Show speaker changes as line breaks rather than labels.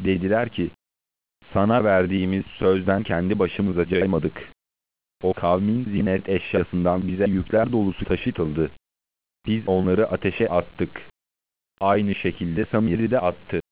Dediler ki, sana verdiğimiz sözden kendi başımıza caymadık. O kavmin zinet eşyasından bize yükler dolusu taşıtıldı. Biz onları ateşe attık. Aynı şekilde Samiri de attı.